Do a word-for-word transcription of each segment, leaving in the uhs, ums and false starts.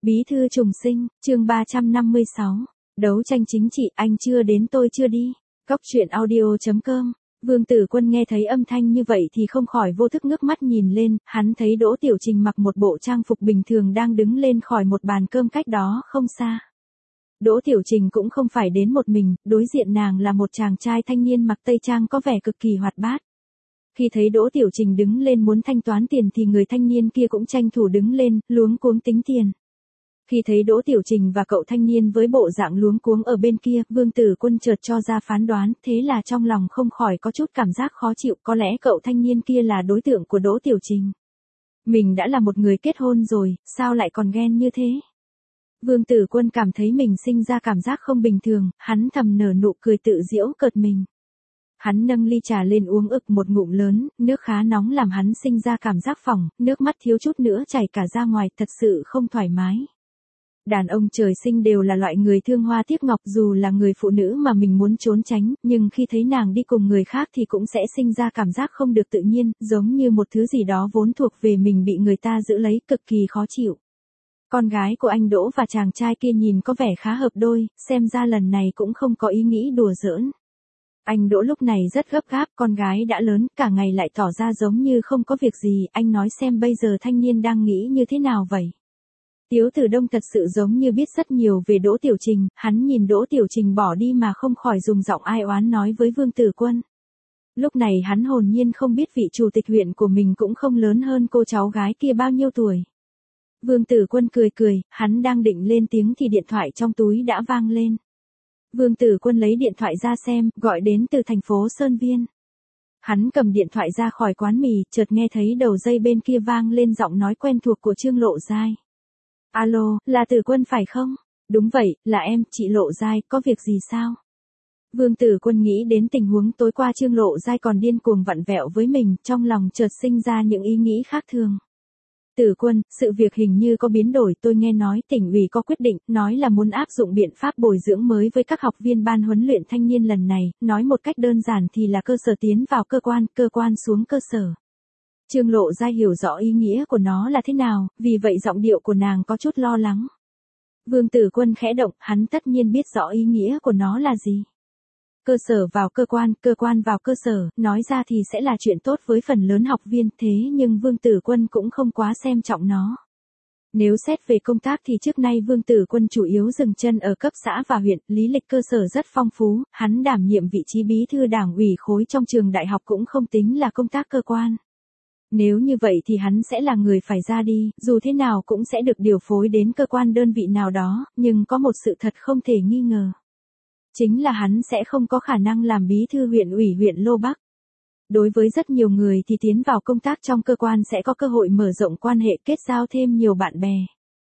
Bí thư trùng sinh, chương ba trăm năm mươi sáu. Đấu tranh chính trị, anh chưa đến tôi chưa đi. Cóc truyện audio chấm com. Vương Tử Quân nghe thấy âm thanh như vậy thì không khỏi vô thức ngước mắt nhìn lên, hắn thấy Đỗ Tiểu Trình mặc một bộ trang phục bình thường đang đứng lên khỏi một bàn cơm cách đó không xa. Đỗ Tiểu Trình cũng không phải đến một mình, đối diện nàng là một chàng trai thanh niên mặc tây trang có vẻ cực kỳ hoạt bát. Khi thấy Đỗ Tiểu Trình đứng lên muốn thanh toán tiền thì người thanh niên kia cũng tranh thủ đứng lên, luống cuống tính tiền. Khi thấy Đỗ Tiểu Trình và cậu thanh niên với bộ dạng luống cuống ở bên kia, Vương Tử Quân chợt cho ra phán đoán, thế là trong lòng không khỏi có chút cảm giác khó chịu, có lẽ cậu thanh niên kia là đối tượng của Đỗ Tiểu Trình. Mình đã là một người kết hôn rồi, sao lại còn ghen như thế? Vương Tử Quân cảm thấy mình sinh ra cảm giác không bình thường, hắn thầm nở nụ cười tự giễu cợt mình. Hắn nâng ly trà lên uống ực một ngụm lớn, nước khá nóng làm hắn sinh ra cảm giác phỏng, nước mắt thiếu chút nữa chảy cả ra ngoài, thật sự không thoải mái. Đàn ông trời sinh đều là loại người thương hoa tiếc ngọc, dù là người phụ nữ mà mình muốn trốn tránh, nhưng khi thấy nàng đi cùng người khác thì cũng sẽ sinh ra cảm giác không được tự nhiên, giống như một thứ gì đó vốn thuộc về mình bị người ta giữ lấy, cực kỳ khó chịu. Con gái của anh Đỗ và chàng trai kia nhìn có vẻ khá hợp đôi, xem ra lần này cũng không có ý nghĩ đùa giỡn. Anh Đỗ lúc này rất gấp gáp, con gái đã lớn, cả ngày lại tỏ ra giống như không có việc gì, anh nói xem bây giờ thanh niên đang nghĩ như thế nào vậy? Tiếu Tử Đông thật sự giống như biết rất nhiều về Đỗ Tiểu Trình, hắn nhìn Đỗ Tiểu Trình bỏ đi mà không khỏi dùng giọng ai oán nói với Vương Tử Quân. Lúc này hắn hồn nhiên không biết vị chủ tịch huyện của mình cũng không lớn hơn cô cháu gái kia bao nhiêu tuổi. Vương Tử Quân cười cười, hắn đang định lên tiếng thì điện thoại trong túi đã vang lên. Vương Tử Quân lấy điện thoại ra xem, gọi đến từ thành phố Sơn Viên. Hắn cầm điện thoại ra khỏi quán mì, chợt nghe thấy đầu dây bên kia vang lên giọng nói quen thuộc của Trương Lộ Giai. Alo, là Tử Quân phải không? Đúng vậy, là em, chị Lộ Giai, có việc gì sao? Vương Tử Quân nghĩ đến tình huống tối qua Trương Lộ Giai còn điên cuồng vặn vẹo với mình, trong lòng chợt sinh ra những ý nghĩ khác thường. Tử Quân, sự việc hình như có biến đổi, tôi nghe nói tỉnh ủy có quyết định, nói là muốn áp dụng biện pháp bồi dưỡng mới với các học viên ban huấn luyện thanh niên lần này, nói một cách đơn giản thì là cơ sở tiến vào cơ quan, cơ quan xuống cơ sở. Trương Lộ Giai hiểu rõ ý nghĩa của nó là thế nào, vì vậy giọng điệu của nàng có chút lo lắng. Vương Tử Quân khẽ động, hắn tất nhiên biết rõ ý nghĩa của nó là gì. Cơ sở vào cơ quan, cơ quan vào cơ sở, nói ra thì sẽ là chuyện tốt với phần lớn học viên, thế nhưng Vương Tử Quân cũng không quá xem trọng nó. Nếu xét về công tác thì trước nay Vương Tử Quân chủ yếu dừng chân ở cấp xã và huyện, lý lịch cơ sở rất phong phú, hắn đảm nhiệm vị trí bí thư đảng ủy khối trong trường đại học cũng không tính là công tác cơ quan. Nếu như vậy thì hắn sẽ là người phải ra đi, dù thế nào cũng sẽ được điều phối đến cơ quan đơn vị nào đó, nhưng có một sự thật không thể nghi ngờ. Chính là hắn sẽ không có khả năng làm bí thư huyện ủy huyện Lô Bắc. Đối với rất nhiều người thì tiến vào công tác trong cơ quan sẽ có cơ hội mở rộng quan hệ, kết giao thêm nhiều bạn bè.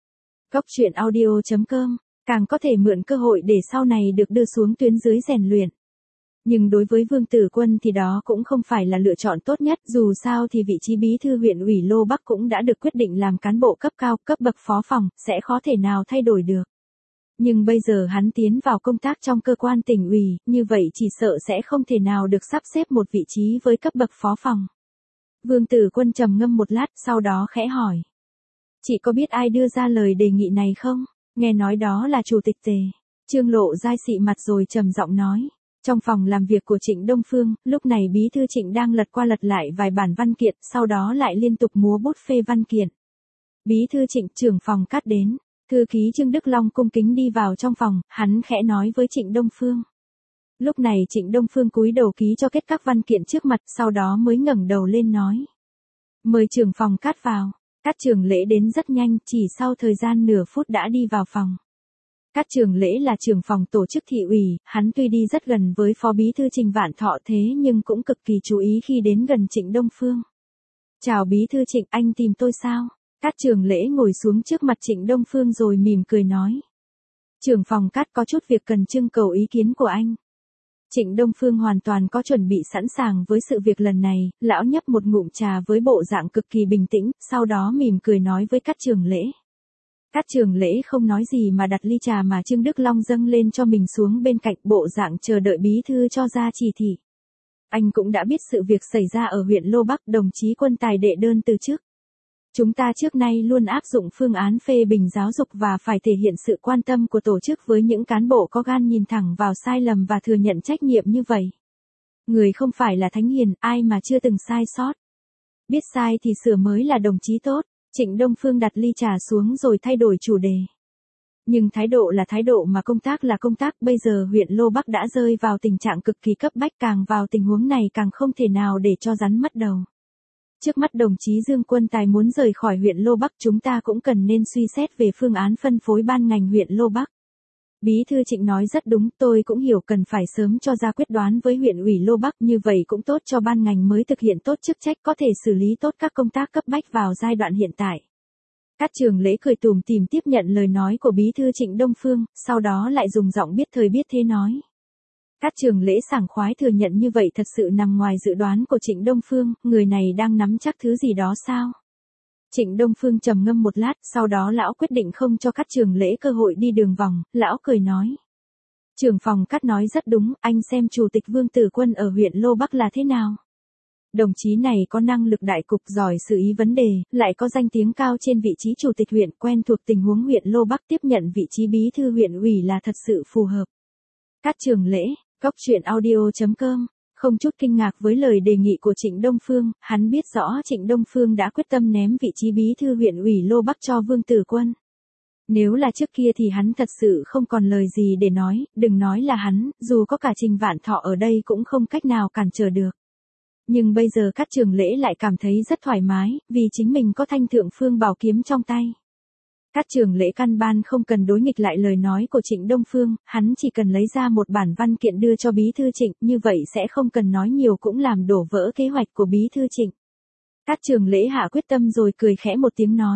Cóc truyện audio chấm com, càng có thể mượn cơ hội để sau này được đưa xuống tuyến dưới rèn luyện. Nhưng đối với Vương Tử Quân thì đó cũng không phải là lựa chọn tốt nhất, dù sao thì vị trí bí thư huyện ủy Lô Bắc cũng đã được quyết định làm cán bộ cấp cao, cấp bậc phó phòng, sẽ khó thể nào thay đổi được. Nhưng bây giờ hắn tiến vào công tác trong cơ quan tỉnh ủy, như vậy chỉ sợ sẽ không thể nào được sắp xếp một vị trí với cấp bậc phó phòng. Vương Tử Quân trầm ngâm một lát, sau đó khẽ hỏi. Chị có biết ai đưa ra lời đề nghị này không? Nghe nói đó là chủ tịch Tề. Trương Lộ Giai xị mặt rồi trầm giọng nói. Trong phòng làm việc của Trịnh Đông Phương, lúc này bí thư Trịnh đang lật qua lật lại vài bản văn kiện, sau đó lại liên tục múa bút phê văn kiện. Bí thư Trịnh, trưởng phòng Cát đến. Thư ký Trương Đức Long cung kính đi vào trong phòng, hắn khẽ nói với Trịnh Đông Phương. Lúc này Trịnh Đông Phương cúi đầu ký cho kết các văn kiện trước mặt, sau đó mới ngẩng đầu lên nói. Mời trưởng phòng Cát vào. Cát Trường Lễ đến rất nhanh, chỉ sau thời gian nửa phút đã đi vào phòng. Cát Trường Lễ là trưởng phòng tổ chức thị ủy, hắn tuy đi rất gần với phó bí thư Trình Vạn Thọ thế nhưng cũng cực kỳ chú ý khi đến gần Trịnh Đông Phương. Chào bí thư Trịnh, anh tìm tôi sao? Cát Trường Lễ ngồi xuống trước mặt Trịnh Đông Phương rồi mỉm cười nói. Trưởng phòng Cát có chút việc cần trưng cầu ý kiến của anh. Trịnh Đông Phương hoàn toàn có chuẩn bị sẵn sàng với sự việc lần này, lão nhấp một ngụm trà với bộ dạng cực kỳ bình tĩnh, sau đó mỉm cười nói với Cát Trường Lễ. Cát Trường Lễ không nói gì mà đặt ly trà mà Trương Đức Long dâng lên cho mình xuống bên cạnh, bộ dạng chờ đợi bí thư cho ra chỉ thị. Anh cũng đã biết sự việc xảy ra ở huyện Lô Bắc, đồng chí Quân Tài đệ đơn từ chức. Chúng ta trước nay luôn áp dụng phương án phê bình giáo dục và phải thể hiện sự quan tâm của tổ chức với những cán bộ có gan nhìn thẳng vào sai lầm và thừa nhận trách nhiệm như vậy. Người không phải là thánh hiền, ai mà chưa từng sai sót. Biết sai thì sửa mới là đồng chí tốt. Trịnh Đông Phương đặt ly trà xuống rồi thay đổi chủ đề. Nhưng thái độ là thái độ mà công tác là công tác, bây giờ huyện Lô Bắc đã rơi vào tình trạng cực kỳ cấp bách, càng vào tình huống này càng không thể nào để cho rắn mất đầu. Trước mắt đồng chí Dương Quân Tài muốn rời khỏi huyện Lô Bắc, chúng ta cũng cần nên suy xét về phương án phân phối ban ngành huyện Lô Bắc. Bí thư Trịnh nói rất đúng, tôi cũng hiểu cần phải sớm cho ra quyết đoán với huyện ủy Lô Bắc, như vậy cũng tốt cho ban ngành mới thực hiện tốt chức trách, có thể xử lý tốt các công tác cấp bách vào giai đoạn hiện tại. Cát Trường Lễ cười tủm tỉm tiếp nhận lời nói của bí thư Trịnh Đông Phương, sau đó lại dùng giọng biết thời biết thế nói. Cát Trường Lễ sảng khoái thừa nhận như vậy thật sự nằm ngoài dự đoán của Trịnh Đông Phương, người này đang nắm chắc thứ gì đó sao? Trịnh Đông Phương trầm ngâm một lát, sau đó lão quyết định không cho Cát Trường Lễ cơ hội đi đường vòng, lão cười nói. Trưởng phòng Cát nói rất đúng, anh xem Chủ tịch Vương Tử Quân ở huyện Lô Bắc là thế nào? Đồng chí này có năng lực đại cục, giỏi xử lý vấn đề, lại có danh tiếng cao trên vị trí chủ tịch huyện, quen thuộc tình huống huyện Lô Bắc, tiếp nhận vị trí bí thư huyện ủy là thật sự phù hợp. Cát Trường Lễ, Cốc Truyện Audio chấm com, không chút kinh ngạc với lời đề nghị của Trịnh Đông Phương, hắn biết rõ Trịnh Đông Phương đã quyết tâm ném vị trí bí thư huyện ủy Lô Bắc cho Vương Tử Quân. Nếu là trước kia thì hắn thật sự không còn lời gì để nói, đừng nói là hắn, dù có cả Trình Vạn Thọ ở đây cũng không cách nào cản trở được. Nhưng bây giờ Cát Trường Lễ lại cảm thấy rất thoải mái, vì chính mình có thanh thượng phương bảo kiếm trong tay. Cát Trường Lễ căn ban không cần đối nghịch lại lời nói của Trịnh Đông Phương, hắn chỉ cần lấy ra một bản văn kiện đưa cho bí thư Trịnh, như vậy sẽ không cần nói nhiều cũng làm đổ vỡ kế hoạch của bí thư Trịnh. Cát Trường Lễ hạ quyết tâm rồi cười khẽ một tiếng nói.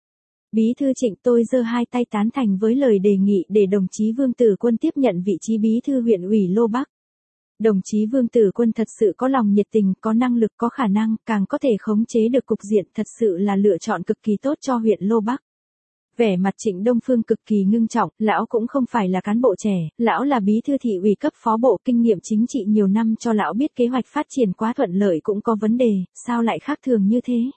Bí thư Trịnh, tôi giơ hai tay tán thành với lời đề nghị để đồng chí Vương Tử Quân tiếp nhận vị trí bí thư huyện ủy Lô Bắc. Đồng chí Vương Tử Quân thật sự có lòng nhiệt tình, có năng lực, có khả năng, càng có thể khống chế được cục diện, thật sự là lựa chọn cực kỳ tốt cho huyện Lô Bắc. Vẻ mặt Trịnh Đông Phương cực kỳ ngưng trọng, lão cũng không phải là cán bộ trẻ, lão là bí thư thị ủy cấp phó bộ, kinh nghiệm chính trị nhiều năm, cho lão biết kế hoạch phát triển quá thuận lợi cũng có vấn đề, sao lại khác thường như thế.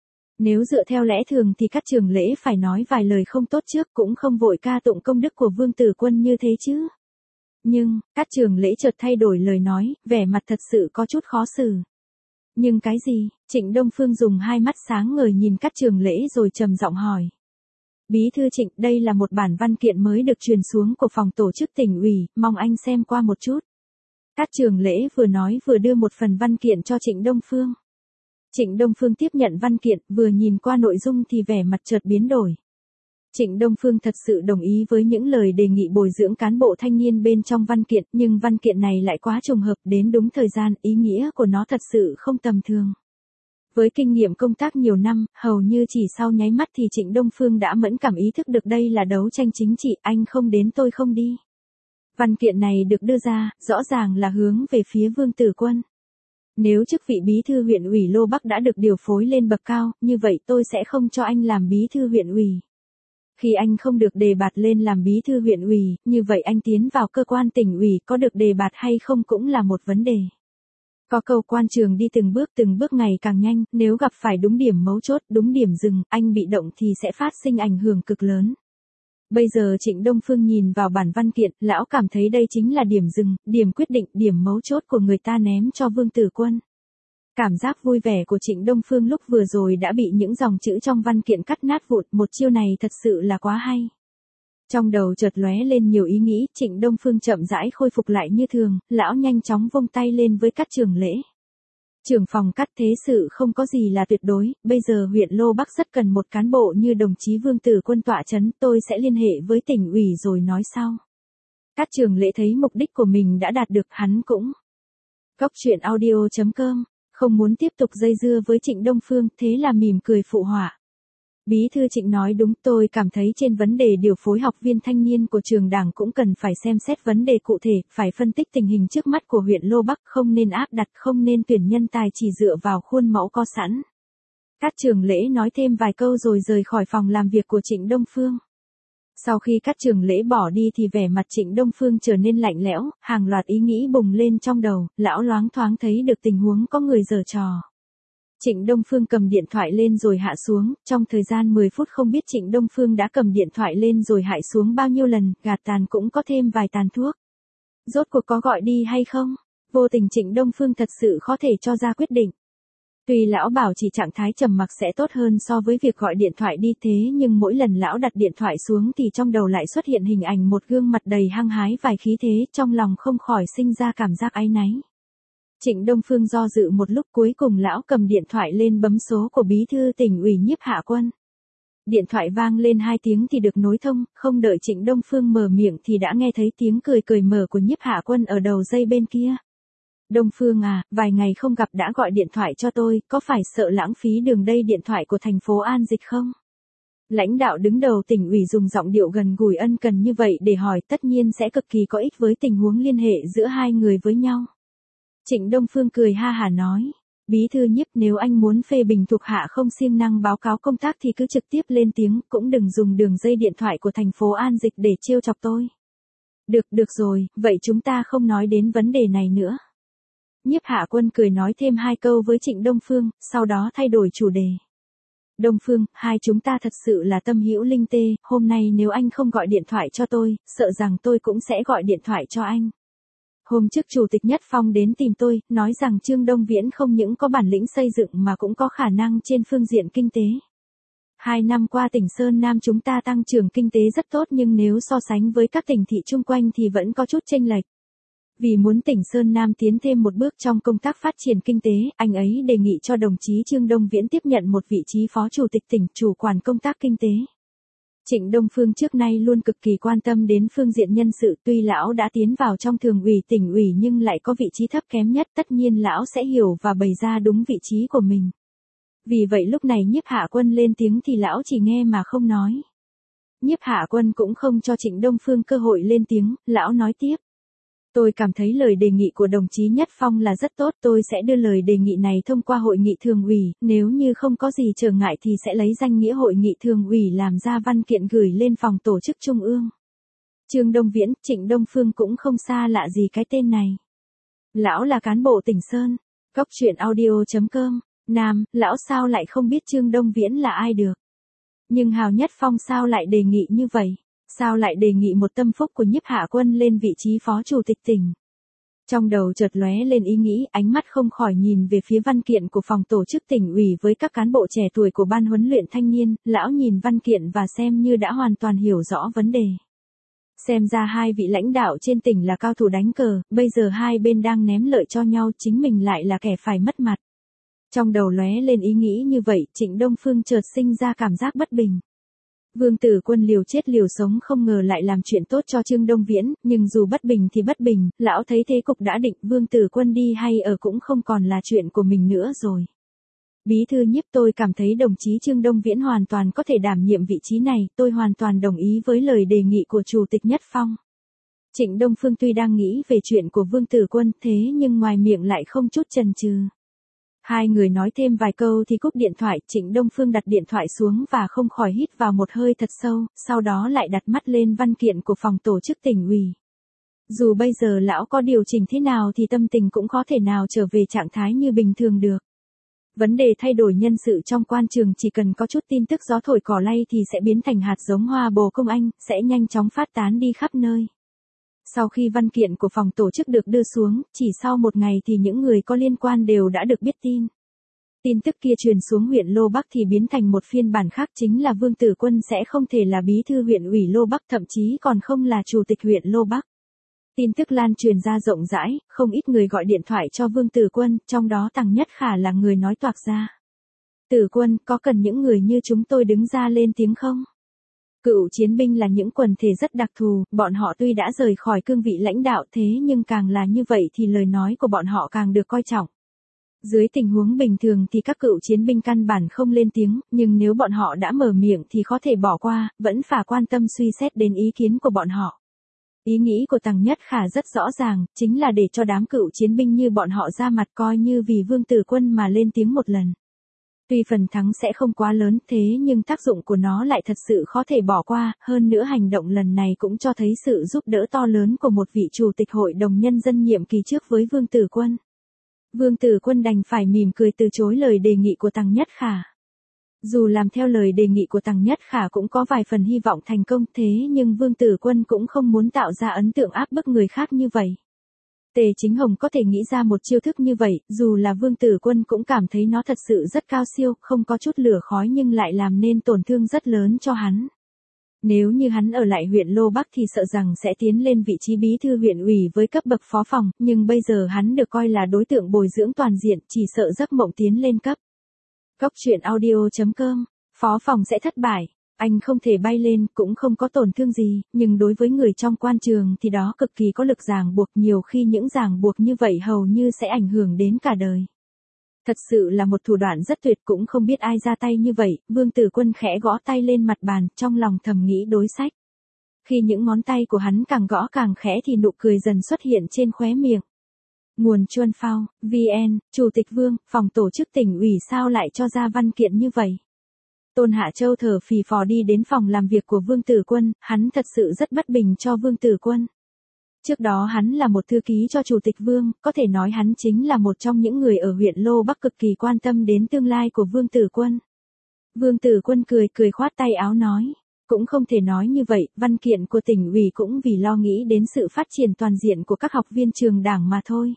Nếu dựa theo lẽ thường thì Cát Trường Lễ phải nói vài lời không tốt trước, cũng không vội ca tụng công đức của Vương Tử Quân như thế chứ. Nhưng, Cát Trường Lễ chợt thay đổi lời nói, vẻ mặt thật sự có chút khó xử. Nhưng cái gì? Trịnh Đông Phương dùng hai mắt sáng ngời nhìn Cát Trường Lễ rồi trầm giọng hỏi. Bí thư Trịnh, đây là một bản văn kiện mới được truyền xuống của phòng tổ chức tỉnh ủy, mong anh xem qua một chút. Cát Trường Lễ vừa nói vừa đưa một phần văn kiện cho Trịnh Đông Phương. Trịnh Đông Phương tiếp nhận văn kiện, vừa nhìn qua nội dung thì vẻ mặt chợt biến đổi. Trịnh Đông Phương thật sự đồng ý với những lời đề nghị bồi dưỡng cán bộ thanh niên bên trong văn kiện, nhưng văn kiện này lại quá trùng hợp, đến đúng thời gian, ý nghĩa của nó thật sự không tầm thường. Với kinh nghiệm công tác nhiều năm, hầu như chỉ sau nháy mắt thì Trịnh Đông Phương đã mẫn cảm ý thức được đây là đấu tranh chính trị, anh không đến tôi không đi. Văn kiện này được đưa ra, rõ ràng là hướng về phía Vương Tử Quân. Nếu chức vị bí thư huyện ủy Lô Bắc đã được điều phối lên bậc cao, như vậy tôi sẽ không cho anh làm bí thư huyện ủy. Khi anh không được đề bạt lên làm bí thư huyện ủy, như vậy anh tiến vào cơ quan tỉnh ủy có được đề bạt hay không cũng là một vấn đề. Có câu quan trường đi từng bước từng bước ngày càng nhanh, nếu gặp phải đúng điểm mấu chốt, đúng điểm dừng, anh bị động thì sẽ phát sinh ảnh hưởng cực lớn. Bây giờ Trịnh Đông Phương nhìn vào bản văn kiện, lão cảm thấy đây chính là điểm dừng, điểm quyết định, điểm mấu chốt của người ta ném cho Vương Tử Quân. Cảm giác vui vẻ của Trịnh Đông Phương lúc vừa rồi đã bị những dòng chữ trong văn kiện cắt nát vụn, một chiêu này thật sự là quá hay. Trong đầu chợt lóe lên nhiều ý nghĩ, Trịnh Đông Phương chậm rãi khôi phục lại như thường, lão nhanh chóng vung tay lên với Cát Trường Lễ. Trưởng phòng Cát, thế sự không có gì là tuyệt đối, bây giờ huyện Lô Bắc rất cần một cán bộ như đồng chí Vương Tử Quân tọa chấn, tôi sẽ liên hệ với tỉnh ủy rồi nói sau. Cát Trường Lễ thấy mục đích của mình đã đạt được, hắn cũng. Cốc Truyện Audio chấm com, không muốn tiếp tục dây dưa với Trịnh Đông Phương, thế là mỉm cười phụ họa. Bí thư Trịnh nói đúng, tôi cảm thấy trên vấn đề điều phối học viên thanh niên của trường đảng cũng cần phải xem xét vấn đề cụ thể, phải phân tích tình hình trước mắt của huyện Lô Bắc, không nên áp đặt, không nên tuyển nhân tài chỉ dựa vào khuôn mẫu có sẵn. Cát Trường Lễ nói thêm vài câu rồi rời khỏi phòng làm việc của Trịnh Đông Phương. Sau khi Cát Trường Lễ bỏ đi thì vẻ mặt Trịnh Đông Phương trở nên lạnh lẽo, hàng loạt ý nghĩ bùng lên trong đầu, lão loáng thoáng thấy được tình huống có người giở trò. Trịnh Đông Phương cầm điện thoại lên rồi hạ xuống, trong thời gian mười phút không biết Trịnh Đông Phương đã cầm điện thoại lên rồi hạ xuống bao nhiêu lần, gạt tàn cũng có thêm vài tàn thuốc. Rốt cuộc có gọi đi hay không? Vô tình Trịnh Đông Phương thật sự khó thể cho ra quyết định. Tuy lão bảo chỉ trạng thái trầm mặc sẽ tốt hơn so với việc gọi điện thoại đi thế nhưng mỗi lần lão đặt điện thoại xuống thì trong đầu lại xuất hiện hình ảnh một gương mặt đầy hăng hái vài khí thế, trong lòng không khỏi sinh ra cảm giác áy náy. Trịnh Đông Phương do dự một lúc cuối cùng lão cầm điện thoại lên bấm số của bí thư tỉnh ủy Nhiếp Hạ Quân. Điện thoại vang lên hai tiếng thì được nối thông, không đợi Trịnh Đông Phương mở miệng thì đã nghe thấy tiếng cười cười mở của Nhiếp Hạ Quân ở đầu dây bên kia. Đông Phương à, vài ngày không gặp đã gọi điện thoại cho tôi, có phải sợ lãng phí đường đây điện thoại của thành phố An Dịch không? Lãnh đạo đứng đầu tỉnh ủy dùng giọng điệu gần gũi ân cần như vậy để hỏi, tất nhiên sẽ cực kỳ có ích với tình huống liên hệ giữa hai người với nhau. Trịnh Đông Phương cười ha hả nói, bí thư Nhiếp, nếu anh muốn phê bình thuộc hạ không siêng năng báo cáo công tác thì cứ trực tiếp lên tiếng, cũng đừng dùng đường dây điện thoại của thành phố An Dịch để trêu chọc tôi. Được, được rồi, vậy chúng ta không nói đến vấn đề này nữa. Nhiếp Hạ Quân cười nói thêm hai câu với Trịnh Đông Phương, sau đó thay đổi chủ đề. Đông Phương, hai chúng ta thật sự là tâm hữu linh tê, hôm nay nếu anh không gọi điện thoại cho tôi, sợ rằng tôi cũng sẽ gọi điện thoại cho anh. Hôm trước Chủ tịch Nhất Phong đến tìm tôi, nói rằng Trương Đông Viễn không những có bản lĩnh xây dựng mà cũng có khả năng trên phương diện kinh tế. Hai năm qua tỉnh Sơn Nam chúng ta tăng trưởng kinh tế rất tốt nhưng nếu so sánh với các tỉnh thị chung quanh thì vẫn có chút chênh lệch. Vì muốn tỉnh Sơn Nam tiến thêm một bước trong công tác phát triển kinh tế, anh ấy đề nghị cho đồng chí Trương Đông Viễn tiếp nhận một vị trí phó chủ tịch tỉnh, chủ quản công tác kinh tế. Trịnh Đông Phương trước nay luôn cực kỳ quan tâm đến phương diện nhân sự, tuy lão đã tiến vào trong thường ủy tỉnh ủy nhưng lại có vị trí thấp kém nhất, tất nhiên lão sẽ hiểu và bày ra đúng vị trí của mình. Vì vậy lúc này Nhiếp Hạ Quân lên tiếng thì lão chỉ nghe mà không nói. Nhiếp Hạ Quân cũng không cho Trịnh Đông Phương cơ hội lên tiếng, lão nói tiếp. Tôi cảm thấy lời đề nghị của đồng chí Nhất Phong là rất tốt, tôi sẽ đưa lời đề nghị này thông qua hội nghị thường ủy, nếu như không có gì trở ngại thì sẽ lấy danh nghĩa hội nghị thường ủy làm ra văn kiện gửi lên phòng tổ chức trung ương. Trương Đông Viễn, Trịnh Đông Phương cũng không xa lạ gì cái tên này. Lão là cán bộ tỉnh Sơn. Góc truyện audio chấm com. Nam, lão sao lại không biết Trương Đông Viễn là ai được. Nhưng Hào Nhất Phong sao lại đề nghị như vậy? Sao lại đề nghị một tâm phúc của Nhiếp Hạ Quân lên vị trí phó chủ tịch tỉnh? Trong đầu chợt lóe lên ý nghĩ, ánh mắt không khỏi nhìn về phía văn kiện của phòng tổ chức tỉnh ủy với các cán bộ trẻ tuổi của ban huấn luyện thanh niên, lão nhìn văn kiện và xem như đã hoàn toàn hiểu rõ vấn đề. Xem ra hai vị lãnh đạo trên tỉnh là cao thủ đánh cờ, bây giờ hai bên đang ném lợi cho nhau, chính mình lại là kẻ phải mất mặt. Trong đầu lóe lên ý nghĩ như vậy, Trịnh Đông Phương chợt sinh ra cảm giác bất bình. Vương Tử Quân liều chết liều sống không ngờ lại làm chuyện tốt cho Trương Đông Viễn, nhưng dù bất bình thì bất bình, lão thấy thế cục đã định, Vương Tử Quân đi hay ở cũng không còn là chuyện của mình nữa rồi. Bí thư Nhiếp, tôi cảm thấy đồng chí Trương Đông Viễn hoàn toàn có thể đảm nhiệm vị trí này, tôi hoàn toàn đồng ý với lời đề nghị của Chủ tịch Nhất Phong. Trịnh Đông Phương tuy đang nghĩ về chuyện của Vương Tử Quân thế nhưng ngoài miệng lại không chút chần chừ. Hai người nói thêm vài câu thì cúp điện thoại, Trịnh Đông Phương đặt điện thoại xuống và không khỏi hít vào một hơi thật sâu, sau đó lại đặt mắt lên văn kiện của phòng tổ chức tỉnh ủy. Dù bây giờ lão có điều chỉnh thế nào thì tâm tình cũng có thể nào trở về trạng thái như bình thường được. Vấn đề thay đổi nhân sự trong quan trường chỉ cần có chút tin tức gió thổi cỏ lay thì sẽ biến thành hạt giống hoa bồ công anh, sẽ nhanh chóng phát tán đi khắp nơi. Sau khi văn kiện của phòng tổ chức được đưa xuống, chỉ sau một ngày thì những người có liên quan đều đã được biết tin. Tin tức kia truyền xuống huyện Lô Bắc thì biến thành một phiên bản khác, chính là Vương Tử Quân sẽ không thể là bí thư huyện ủy Lô Bắc, thậm chí còn không là chủ tịch huyện Lô Bắc. Tin tức lan truyền ra rộng rãi, không ít người gọi điện thoại cho Vương Tử Quân, trong đó Tằng Nhất Khả là người nói toạc ra. Tử Quân, có cần những người như chúng tôi đứng ra lên tiếng không? Cựu chiến binh là những quần thể rất đặc thù, bọn họ tuy đã rời khỏi cương vị lãnh đạo thế nhưng càng là như vậy thì lời nói của bọn họ càng được coi trọng. Dưới tình huống bình thường thì các cựu chiến binh căn bản không lên tiếng, nhưng nếu bọn họ đã mở miệng thì có thể bỏ qua, vẫn phải quan tâm suy xét đến ý kiến của bọn họ. Ý nghĩ của Tằng Nhất Khả rất rõ ràng, chính là để cho đám cựu chiến binh như bọn họ ra mặt coi như vì Vương Tử Quân mà lên tiếng một lần. Tuy phần thắng sẽ không quá lớn thế nhưng tác dụng của nó lại thật sự khó thể bỏ qua, hơn nữa hành động lần này cũng cho thấy sự giúp đỡ to lớn của một vị chủ tịch hội đồng nhân dân nhiệm kỳ trước với Vương Tử Quân. Vương Tử Quân đành phải mỉm cười từ chối lời đề nghị của Tằng Nhất Khả. Dù làm theo lời đề nghị của Tằng Nhất Khả cũng có vài phần hy vọng thành công, thế nhưng Vương Tử Quân cũng không muốn tạo ra ấn tượng áp bức người khác như vậy. Tề Chính Hồng có thể nghĩ ra một chiêu thức như vậy, dù là Vương Tử Quân cũng cảm thấy nó thật sự rất cao siêu, không có chút lửa khói nhưng lại làm nên tổn thương rất lớn cho hắn. Nếu như hắn ở lại huyện Lô Bắc thì sợ rằng sẽ tiến lên vị trí bí thư huyện ủy với cấp bậc phó phòng, nhưng bây giờ hắn được coi là đối tượng bồi dưỡng toàn diện, chỉ sợ giấc mộng tiến lên cấp. Cốc truyện audio chấm com, phó phòng sẽ thất bại, anh không thể bay lên, cũng không có tổn thương gì, nhưng đối với người trong quan trường thì đó cực kỳ có lực ràng buộc, nhiều khi những ràng buộc như vậy hầu như sẽ ảnh hưởng đến cả đời. Thật sự là một thủ đoạn rất tuyệt, cũng không biết ai ra tay như vậy. Vương Tử Quân khẽ gõ tay lên mặt bàn, trong lòng thầm nghĩ đối sách. Khi những ngón tay của hắn càng gõ càng khẽ thì nụ cười dần xuất hiện trên khóe miệng. Nguồn Chuân Phao, vê en, Chủ tịch Vương, phòng tổ chức tỉnh ủy sao lại cho ra văn kiện như vậy? Tôn Hạ Châu thở phì phò đi đến phòng làm việc của Vương Tử Quân, hắn thật sự rất bất bình cho Vương Tử Quân. Trước đó hắn là một thư ký cho Chủ tịch Vương, có thể nói hắn chính là một trong những người ở huyện Lô Bắc cực kỳ quan tâm đến tương lai của Vương Tử Quân. Vương Tử Quân cười cười khoát tay áo nói, cũng không thể nói như vậy, văn kiện của tỉnh ủy cũng vì lo nghĩ đến sự phát triển toàn diện của các học viên trường đảng mà thôi.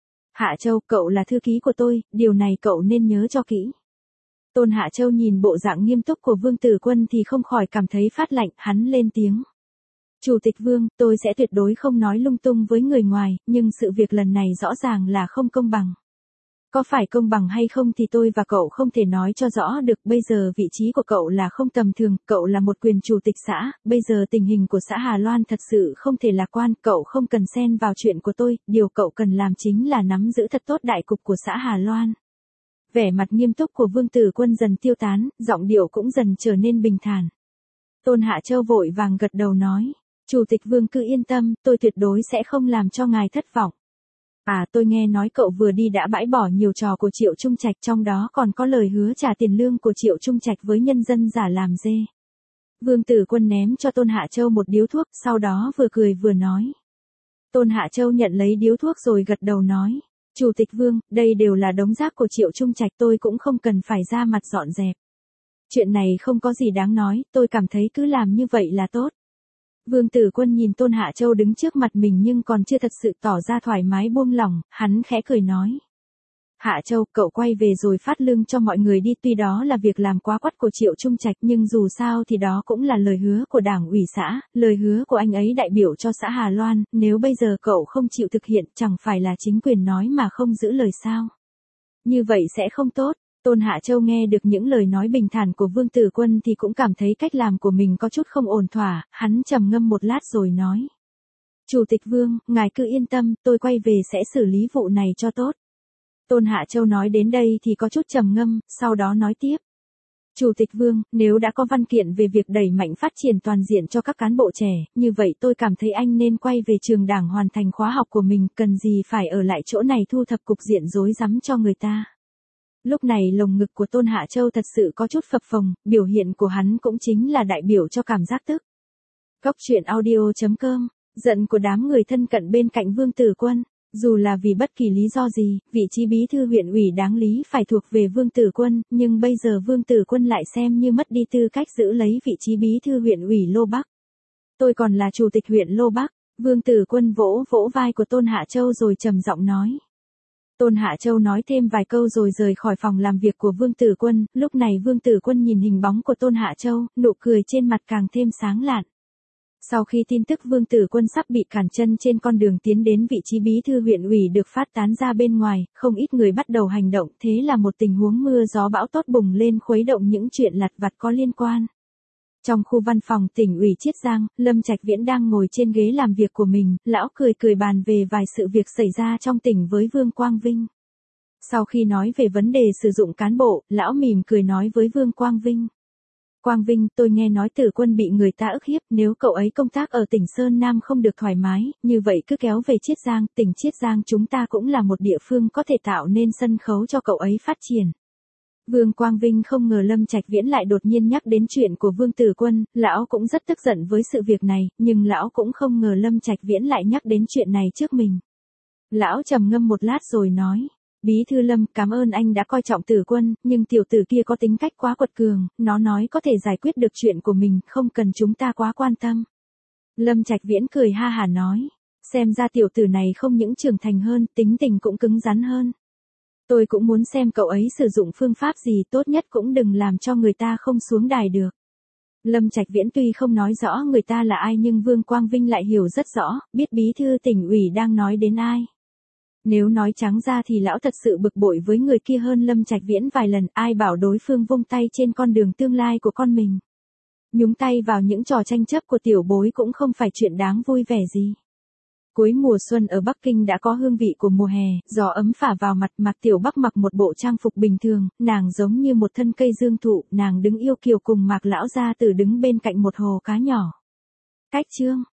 Hạ Châu, cậu là thư ký của tôi, điều này cậu nên nhớ cho kỹ. Tôn Hạ Châu nhìn bộ dạng nghiêm túc của Vương Tử Quân thì không khỏi cảm thấy phát lạnh, hắn lên tiếng. Chủ tịch Vương, tôi sẽ tuyệt đối không nói lung tung với người ngoài, nhưng sự việc lần này rõ ràng là không công bằng. Có phải công bằng hay không thì tôi và cậu không thể nói cho rõ được, bây giờ vị trí của cậu là không tầm thường, cậu là một quyền chủ tịch xã, bây giờ tình hình của xã Hà Loan thật sự không thể lạc quan, cậu không cần xen vào chuyện của tôi, điều cậu cần làm chính là nắm giữ thật tốt đại cục của xã Hà Loan. Vẻ mặt nghiêm túc của Vương Tử Quân dần tiêu tán, giọng điệu cũng dần trở nên bình thản. Tôn Hạ Châu vội vàng gật đầu nói. Chủ tịch Vương cứ yên tâm, tôi tuyệt đối sẽ không làm cho ngài thất vọng. À, tôi nghe nói cậu vừa đi đã bãi bỏ nhiều trò của Triệu Trung Trạch, trong đó còn có lời hứa trả tiền lương của Triệu Trung Trạch với nhân dân giả làm dê. Vương Tử Quân ném cho Tôn Hạ Châu một điếu thuốc, sau đó vừa cười vừa nói. Tôn Hạ Châu nhận lấy điếu thuốc rồi gật đầu nói. Chủ tịch Vương, đây đều là đống rác của Triệu Trung Trạch, tôi cũng không cần phải ra mặt dọn dẹp. Chuyện này không có gì đáng nói, tôi cảm thấy cứ làm như vậy là tốt. Vương Tử Quân nhìn Tôn Hạ Châu đứng trước mặt mình nhưng còn chưa thật sự tỏ ra thoải mái buông lỏng, hắn khẽ cười nói. Hạ Châu, cậu quay về rồi phát lương cho mọi người đi, tuy đó là việc làm quá quắt của Triệu Trung Trạch nhưng dù sao thì đó cũng là lời hứa của đảng ủy xã, lời hứa của anh ấy đại biểu cho xã Hà Loan, nếu bây giờ cậu không chịu thực hiện chẳng phải là chính quyền nói mà không giữ lời sao. Như vậy sẽ không tốt. Tôn Hạ Châu nghe được những lời nói bình thản của Vương Tử Quân thì cũng cảm thấy cách làm của mình có chút không ổn thỏa, hắn trầm ngâm một lát rồi nói. Chủ tịch Vương, ngài cứ yên tâm, tôi quay về sẽ xử lý vụ này cho tốt. Tôn Hạ Châu nói đến đây thì có chút trầm ngâm, sau đó nói tiếp. Chủ tịch Vương, nếu đã có văn kiện về việc đẩy mạnh phát triển toàn diện cho các cán bộ trẻ, như vậy tôi cảm thấy anh nên quay về trường đảng hoàn thành khóa học của mình, cần gì phải ở lại chỗ này thu thập cục diện rối rắm cho người ta. Lúc này lồng ngực của Tôn Hạ Châu thật sự có chút phập phồng, biểu hiện của hắn cũng chính là đại biểu cho cảm giác tức. Cốc truyện audio chấm com, giận của đám người thân cận bên cạnh Vương Tử Quân. Dù là vì bất kỳ lý do gì, vị trí bí thư huyện ủy đáng lý phải thuộc về Vương Tử Quân, nhưng bây giờ Vương Tử Quân lại xem như mất đi tư cách giữ lấy vị trí bí thư huyện ủy Lô Bắc. Tôi còn là chủ tịch huyện Lô Bắc, Vương Tử Quân vỗ vỗ vai của Tôn Hạ Châu rồi trầm giọng nói. Tôn Hạ Châu nói thêm vài câu rồi rời khỏi phòng làm việc của Vương Tử Quân, lúc này Vương Tử Quân nhìn hình bóng của Tôn Hạ Châu, nụ cười trên mặt càng thêm sáng lạn. Sau khi tin tức Vương Tử Quân sắp bị cản chân trên con đường tiến đến vị trí bí thư huyện ủy được phát tán ra bên ngoài, không ít người bắt đầu hành động, thế là một tình huống mưa gió bão tốt bùng lên khuấy động những chuyện lặt vặt có liên quan. Trong khu văn phòng tỉnh ủy Chiết Giang, Lâm Trạch Viễn đang ngồi trên ghế làm việc của mình, lão cười cười bàn về vài sự việc xảy ra trong tỉnh với Vương Quang Vinh. Sau khi nói về vấn đề sử dụng cán bộ, lão mỉm cười nói với Vương Quang Vinh. Quang Vinh, tôi nghe nói Tử Quân bị người ta ức hiếp, nếu cậu ấy công tác ở tỉnh Sơn Nam không được thoải mái, như vậy cứ kéo về Chiết Giang, tỉnh Chiết Giang chúng ta cũng là một địa phương có thể tạo nên sân khấu cho cậu ấy phát triển. Vương Quang Vinh không ngờ Lâm Trạch Viễn lại đột nhiên nhắc đến chuyện của Vương Tử Quân, lão cũng rất tức giận với sự việc này, nhưng lão cũng không ngờ Lâm Trạch Viễn lại nhắc đến chuyện này trước mình. Lão trầm ngâm một lát rồi nói, Bí thư Lâm, cảm ơn anh đã coi trọng Tử Quân, nhưng tiểu tử kia có tính cách quá quật cường, nó nói có thể giải quyết được chuyện của mình, không cần chúng ta quá quan tâm. Lâm Trạch Viễn cười ha hả nói, xem ra tiểu tử này không những trưởng thành hơn, tính tình cũng cứng rắn hơn. Tôi cũng muốn xem cậu ấy sử dụng phương pháp gì, tốt nhất cũng đừng làm cho người ta không xuống đài được. Lâm Trạch Viễn tuy không nói rõ người ta là ai nhưng Vương Quang Vinh lại hiểu rất rõ, biết bí thư tỉnh ủy đang nói đến ai. Nếu nói trắng ra thì lão thật sự bực bội với người kia hơn Lâm Trạch Viễn vài lần, ai bảo đối phương vung tay trên con đường tương lai của con mình. Nhúng tay vào những trò tranh chấp của tiểu bối cũng không phải chuyện đáng vui vẻ gì. Cuối mùa xuân ở Bắc Kinh đã có hương vị của mùa hè, gió ấm phả vào mặt, Mạc Tiểu Bắc mặc một bộ trang phục bình thường, nàng giống như một thân cây dương thụ, nàng đứng yêu kiều cùng Mạc lão gia tử đứng bên cạnh một hồ cá nhỏ. Cách chương